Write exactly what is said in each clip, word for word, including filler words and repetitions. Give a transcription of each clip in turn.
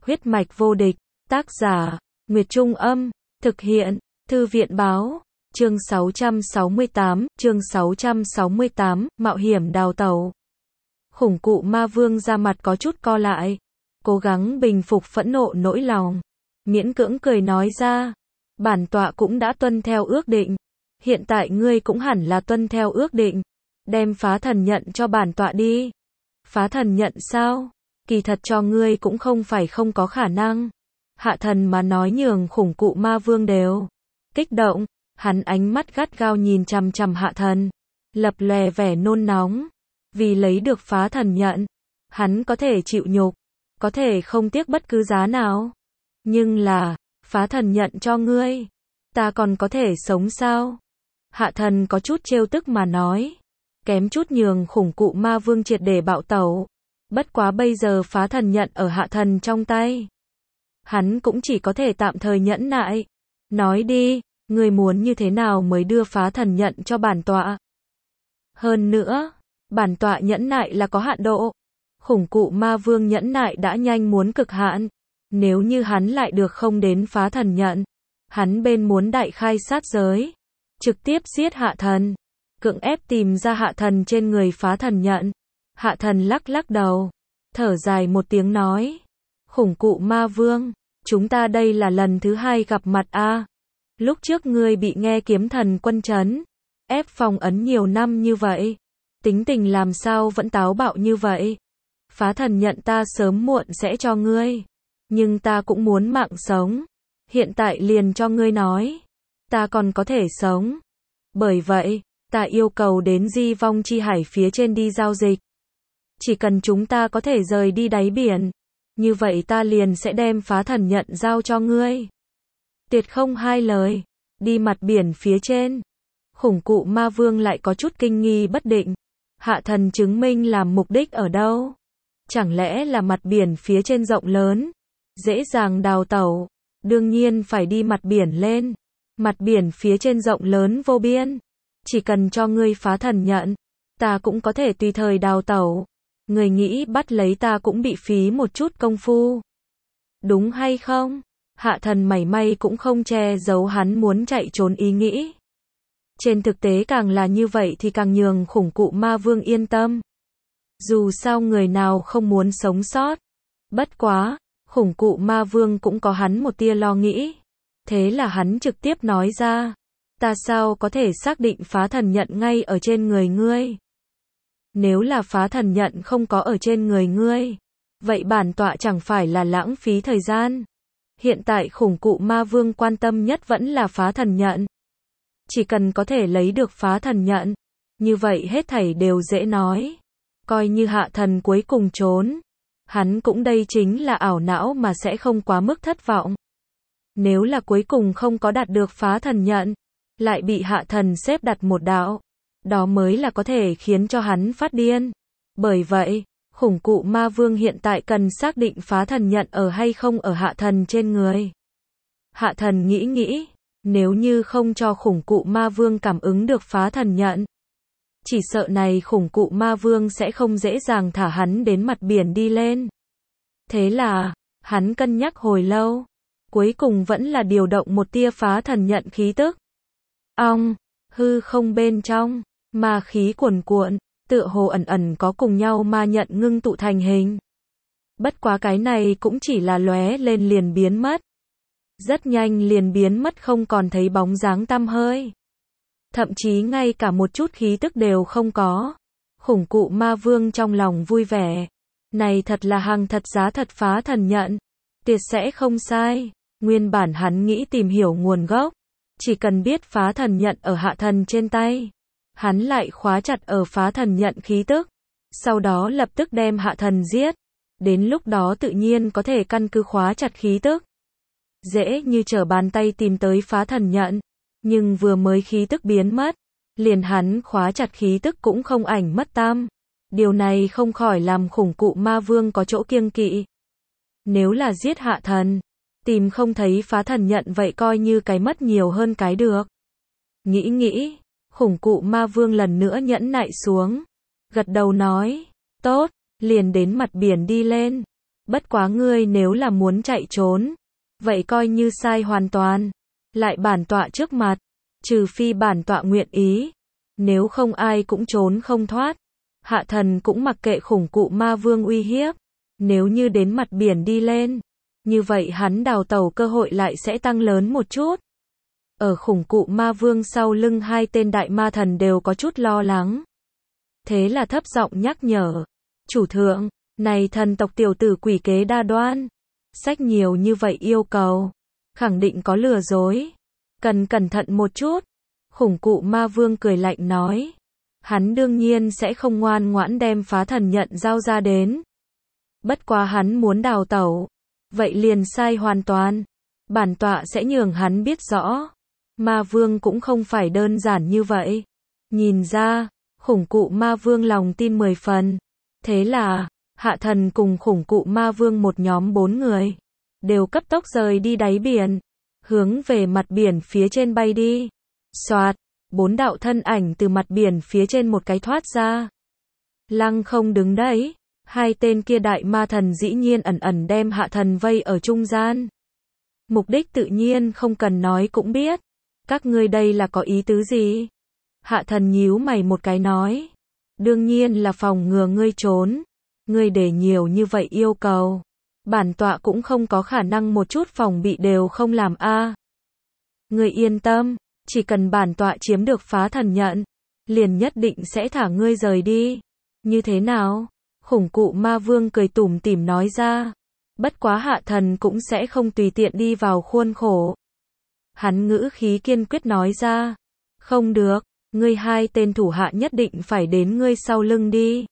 Huyết mạch vô địch, tác giả, Nguyệt Trung Âm, thực hiện, Thư viện báo, chương sáu trăm sáu mươi tám, chương sáu trăm sáu mươi tám, mạo hiểm đào tẩu. Khủng cụ ma vương ra mặt có chút co lại, cố gắng bình phục phẫn nộ nỗi lòng, miễn cưỡng cười nói ra, bản tọa cũng đã tuân theo ước định, hiện tại ngươi cũng hẳn là tuân theo ước định, đem phá thần nhận cho bản tọa đi. Phá thần nhận sao? Kỳ thật cho ngươi cũng không phải không có khả năng. Hạ thần mà nói nhường khủng cụ ma vương đều kích động, hắn ánh mắt gắt gao nhìn chằm chằm hạ thần, lập lòe vẻ nôn nóng. Vì lấy được phá thần nhận, hắn có thể chịu nhục, có thể không tiếc bất cứ giá nào. Nhưng là, phá thần nhận cho ngươi, ta còn có thể sống sao? Hạ thần có chút trêu tức mà nói, kém chút nhường khủng cụ ma vương triệt để bạo tẩu. Bất quá bây giờ phá thần nhận ở hạ thần trong tay, hắn cũng chỉ có thể tạm thời nhẫn nại. Nói đi, ngươi muốn như thế nào mới đưa phá thần nhận cho bản tọa? Hơn nữa, bản tọa nhẫn nại là có hạn độ. Khủng cụ ma vương nhẫn nại đã nhanh muốn cực hạn. Nếu như hắn lại được không đến phá thần nhận, hắn bên muốn đại khai sát giới, trực tiếp giết hạ thần, cưỡng ép tìm ra hạ thần trên người phá thần nhận. Hạ thần lắc lắc đầu, thở dài một tiếng nói, khủng cụ ma vương, chúng ta đây là lần thứ hai gặp mặt a. À. Lúc trước ngươi bị nghe kiếm thần quân trấn ép phong ấn nhiều năm như vậy, tính tình làm sao vẫn táo bạo như vậy? Phá thần nhận ta sớm muộn sẽ cho ngươi, nhưng ta cũng muốn mạng sống. Hiện tại liền cho ngươi nói, ta còn có thể sống. Bởi vậy, ta yêu cầu đến Di Vong Chi Hải phía trên đi giao dịch. Chỉ cần chúng ta có thể rời đi đáy biển, như vậy ta liền sẽ đem phá thần nhận giao cho ngươi. Tuyệt không hai lời, đi mặt biển phía trên. Khủng cụ ma vương lại có chút kinh nghi bất định. Hạ thần chứng minh làm mục đích ở đâu? Chẳng lẽ là mặt biển phía trên rộng lớn, dễ dàng đào tẩu? Đương nhiên phải đi mặt biển lên. Mặt biển phía trên rộng lớn vô biên. Chỉ cần cho ngươi phá thần nhận, ta cũng có thể tùy thời đào tẩu. Người nghĩ bắt lấy ta cũng bị phí một chút công phu. Đúng hay không? Hạ thần mảy may cũng không che giấu hắn muốn chạy trốn ý nghĩ. Trên thực tế càng là như vậy thì càng nhường khủng cụ ma vương yên tâm. Dù sao người nào không muốn sống sót. Bất quá, khủng cụ ma vương cũng có hắn một tia lo nghĩ. Thế là hắn trực tiếp nói ra, ta sao có thể xác định phá thần nhận ngay ở trên người ngươi? Nếu là phá thần nhận không có ở trên người ngươi, vậy bản tọa chẳng phải là lãng phí thời gian. Hiện tại khủng cụ ma vương quan tâm nhất vẫn là phá thần nhận. Chỉ cần có thể lấy được phá thần nhận, như vậy hết thảy đều dễ nói. Coi như hạ thần cuối cùng trốn, hắn cũng đây chính là ảo não mà sẽ không quá mức thất vọng. Nếu là cuối cùng không có đạt được phá thần nhận, lại bị hạ thần xếp đặt một đạo, đó mới là có thể khiến cho hắn phát điên. Bởi vậy, khủng cụ ma vương hiện tại cần xác định phá thần nhận ở hay không ở hạ thần trên người. Hạ thần nghĩ nghĩ, nếu như không cho khủng cụ ma vương cảm ứng được phá thần nhận, chỉ sợ này khủng cụ ma vương sẽ không dễ dàng thả hắn đến mặt biển đi lên. Thế là, hắn cân nhắc hồi lâu, cuối cùng vẫn là điều động một tia phá thần nhận khí tức. Ong, hư không bên trong, ma khí cuồn cuộn, tựa hồ ẩn ẩn có cùng nhau ma nhận ngưng tụ thành hình. Bất quá cái này cũng chỉ là lóe lên liền biến mất. Rất nhanh liền biến mất không còn thấy bóng dáng tăm hơi. Thậm chí ngay cả một chút khí tức đều không có. Khủng cụ ma vương trong lòng vui vẻ. Này thật là hàng thật giá thật phá thần nhận. Tuyệt sẽ không sai. Nguyên bản hắn nghĩ tìm hiểu nguồn gốc. Chỉ cần biết phá thần nhận ở hạ thần trên tay, hắn lại khóa chặt ở phá thần nhận khí tức. Sau đó lập tức đem hạ thần giết. Đến lúc đó tự nhiên có thể căn cứ khóa chặt khí tức. Dễ như trở bàn tay tìm tới phá thần nhận. Nhưng vừa mới khí tức biến mất, liền hắn khóa chặt khí tức cũng không ảnh mất tăm. Điều này không khỏi làm khủng cụ ma vương có chỗ kiêng kỵ. Nếu là giết hạ thần, tìm không thấy phá thần nhận vậy coi như cái mất nhiều hơn cái được. Nghĩ nghĩ, khủng cụ ma vương lần nữa nhẫn nại xuống. Gật đầu nói, tốt, liền đến mặt biển đi lên. Bất quá ngươi nếu là muốn chạy trốn, vậy coi như sai hoàn toàn. Lại bản tọa trước mặt, trừ phi bản tọa nguyện ý, nếu không ai cũng trốn không thoát. Hạ thần cũng mặc kệ khủng cụ ma vương uy hiếp, nếu như đến mặt biển đi lên, như vậy hắn đào tẩu cơ hội lại sẽ tăng lớn một chút. Ở khủng cụ ma vương sau lưng hai tên đại ma thần đều có chút lo lắng. Thế là thấp giọng nhắc nhở, chủ thượng, này thần tộc tiểu tử quỷ kế đa đoan, sách nhiều như vậy yêu cầu, khẳng định có lừa dối, cần cẩn thận một chút. Khủng cụ ma vương cười lạnh nói, hắn đương nhiên sẽ không ngoan ngoãn đem phá thần nhận giao ra đến. Bất quá hắn muốn đào tẩu, vậy liền sai hoàn toàn, bản tọa sẽ nhường hắn biết rõ. Ma vương cũng không phải đơn giản như vậy. Nhìn ra, khủng cụ ma vương lòng tin mười phần. Thế là, hạ thần cùng khủng cụ ma vương một nhóm bốn người, đều cấp tốc rời đi đáy biển, hướng về mặt biển phía trên bay đi. Soạt, bốn đạo thân ảnh từ mặt biển phía trên một cái thoát ra. Lăng không đứng đấy, hai tên kia đại ma thần dĩ nhiên ẩn ẩn đem hạ thần vây ở trung gian. Mục đích tự nhiên không cần nói cũng biết. Các ngươi đây là có ý tứ gì? Hạ thần nhíu mày một cái nói. Đương nhiên là phòng ngừa ngươi trốn. Ngươi để nhiều như vậy yêu cầu. Bản tọa cũng không có khả năng một chút phòng bị đều không làm a. À. Ngươi yên tâm, chỉ cần bản tọa chiếm được phá thần nhận, liền nhất định sẽ thả ngươi rời đi. Như thế nào? Khủng cụ ma vương cười tủm tỉm nói ra. Bất quá hạ thần cũng sẽ không tùy tiện đi vào khuôn khổ. Hắn ngữ khí kiên quyết nói ra. Không được, ngươi hai tên thủ hạ nhất định phải đến ngươi sau lưng đi.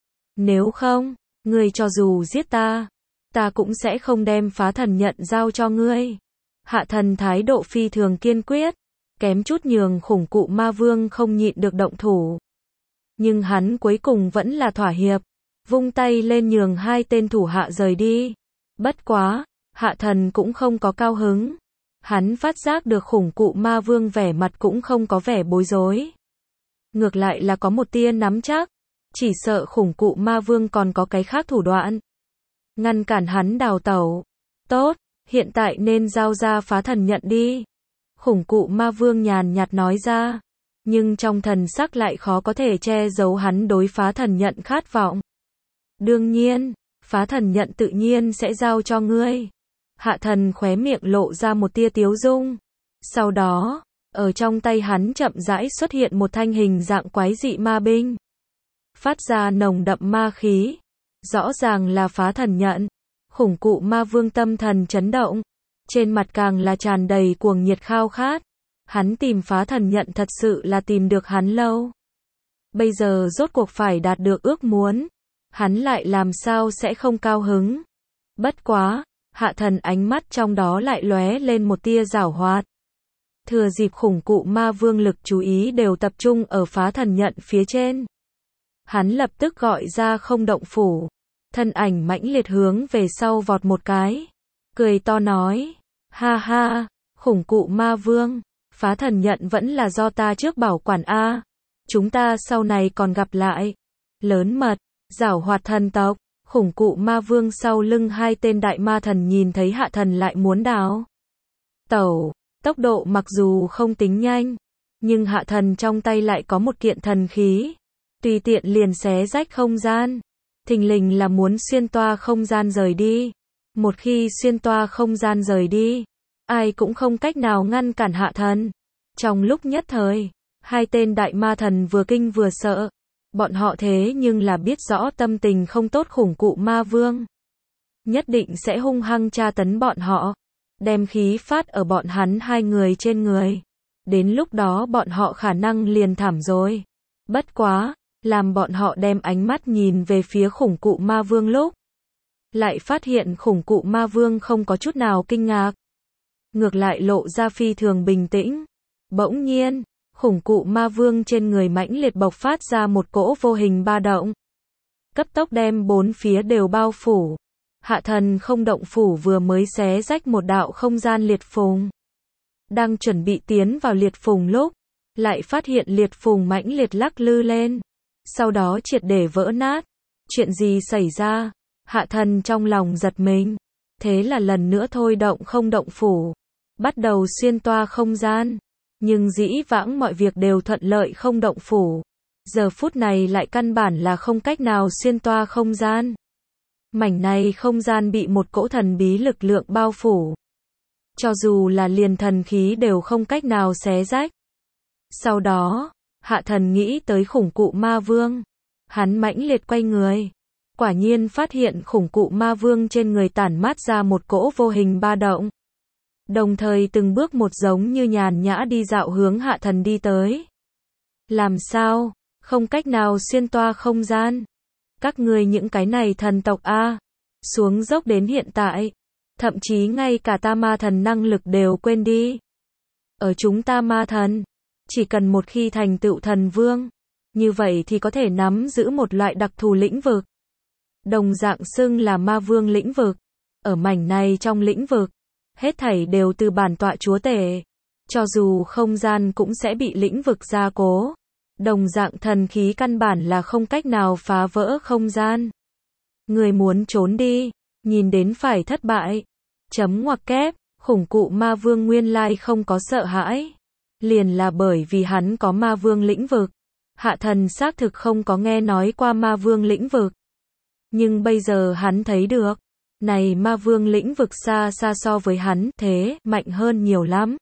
Nếu không, ngươi cho dù giết ta, ta cũng sẽ không đem phá thần nhận giao cho ngươi. Hạ thần thái độ phi thường kiên quyết, kém chút nhường khủng cụ ma vương không nhịn được động thủ. Nhưng hắn cuối cùng vẫn là thỏa hiệp, vung tay lên nhường hai tên thủ hạ rời đi. Bất quá, hạ thần cũng không có cao hứng. Hắn phát giác được khủng cụ ma vương vẻ mặt cũng không có vẻ bối rối. Ngược lại là có một tia nắm chắc, chỉ sợ khủng cụ ma vương còn có cái khác thủ đoạn. Ngăn cản hắn đào tẩu. Tốt, hiện tại nên giao ra phá thần nhận đi. Khủng cụ ma vương nhàn nhạt nói ra, nhưng trong thần sắc lại khó có thể che giấu hắn đối phá thần nhận khát vọng. Đương nhiên, phá thần nhận tự nhiên sẽ giao cho ngươi. Hạ thần khóe miệng lộ ra một tia tiếu dung. Sau đó, ở trong tay hắn chậm rãi xuất hiện một thanh hình dạng quái dị ma binh. Phát ra nồng đậm ma khí. Rõ ràng là phá thần nhận. Khủng cụ ma vương tâm thần chấn động. Trên mặt càng là tràn đầy cuồng nhiệt khao khát. Hắn tìm phá thần nhận thật sự là tìm được hắn lâu. Bây giờ rốt cuộc phải đạt được ước muốn. Hắn lại làm sao sẽ không cao hứng. Bất quá, hạ thần ánh mắt trong đó lại lóe lên một tia giảo hoạt. Thừa dịp khủng cụ ma vương lực chú ý đều tập trung ở phá thần nhận phía trên. Hắn lập tức gọi ra không động phủ. Thân ảnh mãnh liệt hướng về sau vọt một cái. Cười to nói. Ha ha, khủng cụ ma vương. Phá thần nhận vẫn là do ta trước bảo quản a. Chúng ta sau này còn gặp lại. Lớn mật, giảo hoạt thần tộc. Khủng cụ ma vương sau lưng hai tên đại ma thần nhìn thấy hạ thần lại muốn đào tẩu. Tốc độ mặc dù không tính nhanh, nhưng hạ thần trong tay lại có một kiện thần khí. Tùy tiện liền xé rách không gian. Thình lình là muốn xuyên toa không gian rời đi. Một khi xuyên toa không gian rời đi, ai cũng không cách nào ngăn cản hạ thần. Trong lúc nhất thời, hai tên đại ma thần vừa kinh vừa sợ. Bọn họ thế nhưng là biết rõ tâm tình không tốt khủng cụ ma vương. Nhất định sẽ hung hăng tra tấn bọn họ. Đem khí phát ở bọn hắn hai người trên người. Đến lúc đó bọn họ khả năng liền thảm rồi. Bất quá, làm bọn họ đem ánh mắt nhìn về phía khủng cụ ma vương lúc. Lại phát hiện khủng cụ ma vương không có chút nào kinh ngạc. Ngược lại lộ ra phi thường bình tĩnh. Bỗng nhiên, khủng cụ ma vương trên người mãnh liệt bộc phát ra một cỗ vô hình ba động. Cấp tốc đem bốn phía đều bao phủ. Hạ thần không động phủ vừa mới xé rách một đạo không gian liệt phùng. Đang chuẩn bị tiến vào liệt phùng lúc, lại phát hiện liệt phùng mãnh liệt lắc lư lên. Sau đó triệt để vỡ nát. Chuyện gì xảy ra? Hạ thần trong lòng giật mình. Thế là lần nữa thôi động không động phủ. Bắt đầu xuyên toa không gian. Nhưng dĩ vãng mọi việc đều thuận lợi không động phủ. Giờ phút này lại căn bản là không cách nào xuyên toa không gian. Mảnh này không gian bị một cỗ thần bí lực lượng bao phủ. Cho dù là liền thần khí đều không cách nào xé rách. Sau đó, hạ thần nghĩ tới khủng cụ ma vương. Hắn mãnh liệt quay người. Quả nhiên phát hiện khủng cụ ma vương trên người tản mát ra một cỗ vô hình ba động. Đồng thời từng bước một giống như nhàn nhã đi dạo hướng hạ thần đi tới. Làm sao? Không cách nào xuyên toa không gian. Các ngươi những cái này thần tộc A. Xuống dốc đến hiện tại. Thậm chí ngay cả ta ma thần năng lực đều quên đi. Ở chúng ta ma thần. Chỉ cần một khi thành tựu thần vương. Như vậy thì có thể nắm giữ một loại đặc thù lĩnh vực. Đồng dạng xưng là ma vương lĩnh vực. Ở mảnh này trong lĩnh vực. Hết thảy đều từ bản tọa chúa tể. Cho dù không gian cũng sẽ bị lĩnh vực gia cố. Đồng dạng thần khí căn bản là không cách nào phá vỡ không gian. Người muốn trốn đi, nhìn đến phải thất bại. Chấm ngoặc kép, khủng cụ ma vương nguyên lai không có sợ hãi. Liền là bởi vì hắn có ma vương lĩnh vực. Hạ thần xác thực không có nghe nói qua ma vương lĩnh vực. Nhưng bây giờ hắn thấy được. Này ma vương lĩnh vực xa xa so với hắn thế mạnh hơn nhiều lắm.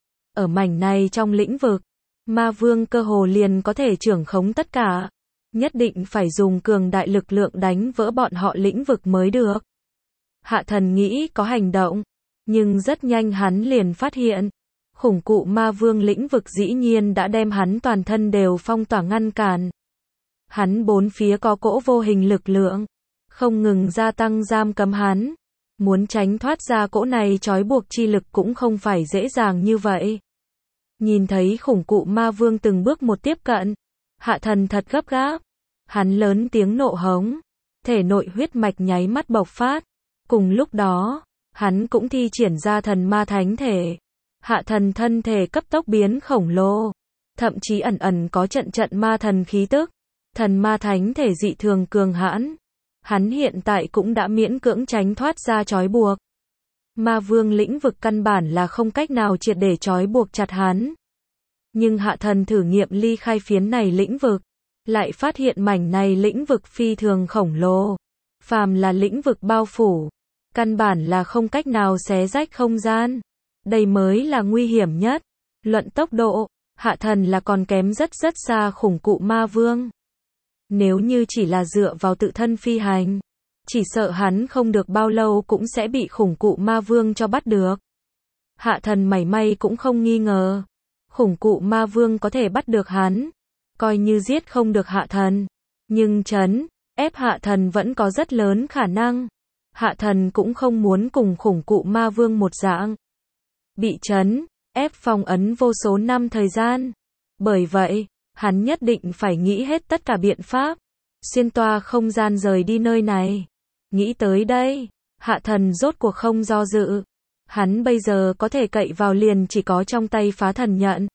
Ở mảnh này trong lĩnh vực. Ma vương cơ hồ liền có thể trưởng khống tất cả. Nhất định phải dùng cường đại lực lượng đánh vỡ bọn họ lĩnh vực mới được. Hạ thần nghĩ có hành động. Nhưng rất nhanh hắn liền phát hiện. Khủng cụ ma vương lĩnh vực dĩ nhiên đã đem hắn toàn thân đều phong tỏa ngăn cản. Hắn bốn phía có cỗ vô hình lực lượng. Không ngừng gia tăng giam cấm hắn. Muốn tránh thoát ra cỗ này trói buộc chi lực cũng không phải dễ dàng như vậy. Nhìn thấy khủng cụ ma vương từng bước một tiếp cận. Hạ thần thật gấp gáp. Hắn lớn tiếng nộ hống. Thể nội huyết mạch nháy mắt bộc phát. Cùng lúc đó, hắn cũng thi triển ra thần ma thánh thể. Hạ thần thân thể cấp tốc biến khổng lồ. Thậm chí ẩn ẩn có trận trận ma thần khí tức. Thần ma thánh thể dị thường cường hãn. Hắn hiện tại cũng đã miễn cưỡng tránh thoát ra trói buộc. Ma vương lĩnh vực căn bản là không cách nào triệt để trói buộc chặt hắn. Nhưng hạ thần thử nghiệm ly khai phiến này lĩnh vực. Lại phát hiện mảnh này lĩnh vực phi thường khổng lồ. Phàm là lĩnh vực bao phủ. Căn bản là không cách nào xé rách không gian. Đây mới là nguy hiểm nhất. Luận tốc độ, hạ thần là còn kém rất rất xa khủng cụ ma vương. Nếu như chỉ là dựa vào tự thân phi hành, chỉ sợ hắn không được bao lâu cũng sẽ bị khủng cụ ma vương cho bắt được. Hạ thần mảy may cũng không nghi ngờ. Khủng cụ ma vương có thể bắt được hắn. Coi như giết không được hạ thần. Nhưng trấn, ép hạ thần vẫn có rất lớn khả năng. Hạ thần cũng không muốn cùng khủng cụ ma vương một dạng. Bị trấn, ép phong ấn vô số năm thời gian. Bởi vậy, hắn nhất định phải nghĩ hết tất cả biện pháp. Xuyên toa không gian rời đi nơi này. Nghĩ tới đây, hạ thần rốt cuộc không do dự. Hắn bây giờ có thể cậy vào liền chỉ có trong tay phá thần nhận.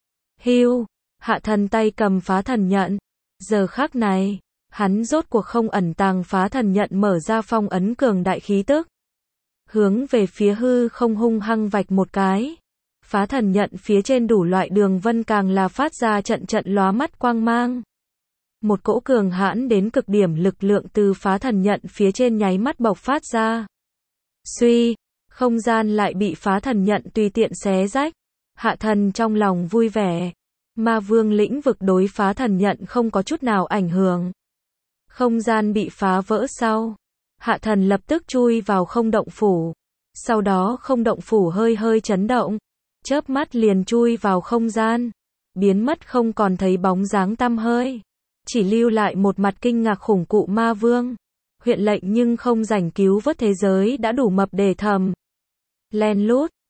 Hiu, hạ thần tay cầm phá thần nhận. Giờ khắc này, hắn rốt cuộc không ẩn tàng phá thần nhận mở ra phong ấn cường đại khí tức. Hướng về phía hư không hung hăng vạch một cái. Phá thần nhận phía trên đủ loại đường vân càng là phát ra trận trận lóa mắt quang mang. Một cỗ cường hãn đến cực điểm lực lượng từ phá thần nhận phía trên nháy mắt bộc phát ra. Suy, không gian lại bị phá thần nhận tùy tiện xé rách. Hạ thần trong lòng vui vẻ. Ma vương lĩnh vực đối phá thần nhận không có chút nào ảnh hưởng. Không gian bị phá vỡ sau. Hạ thần lập tức chui vào không động phủ. Sau đó không động phủ hơi hơi chấn động. Chớp mắt liền chui vào không gian. Biến mất không còn thấy bóng dáng tăm hơi. Chỉ lưu lại một mặt kinh ngạc khủng cụ ma vương. Huyện lệnh nhưng không rảnh cứu vớt thế giới đã đủ mập để thầm. Len lút,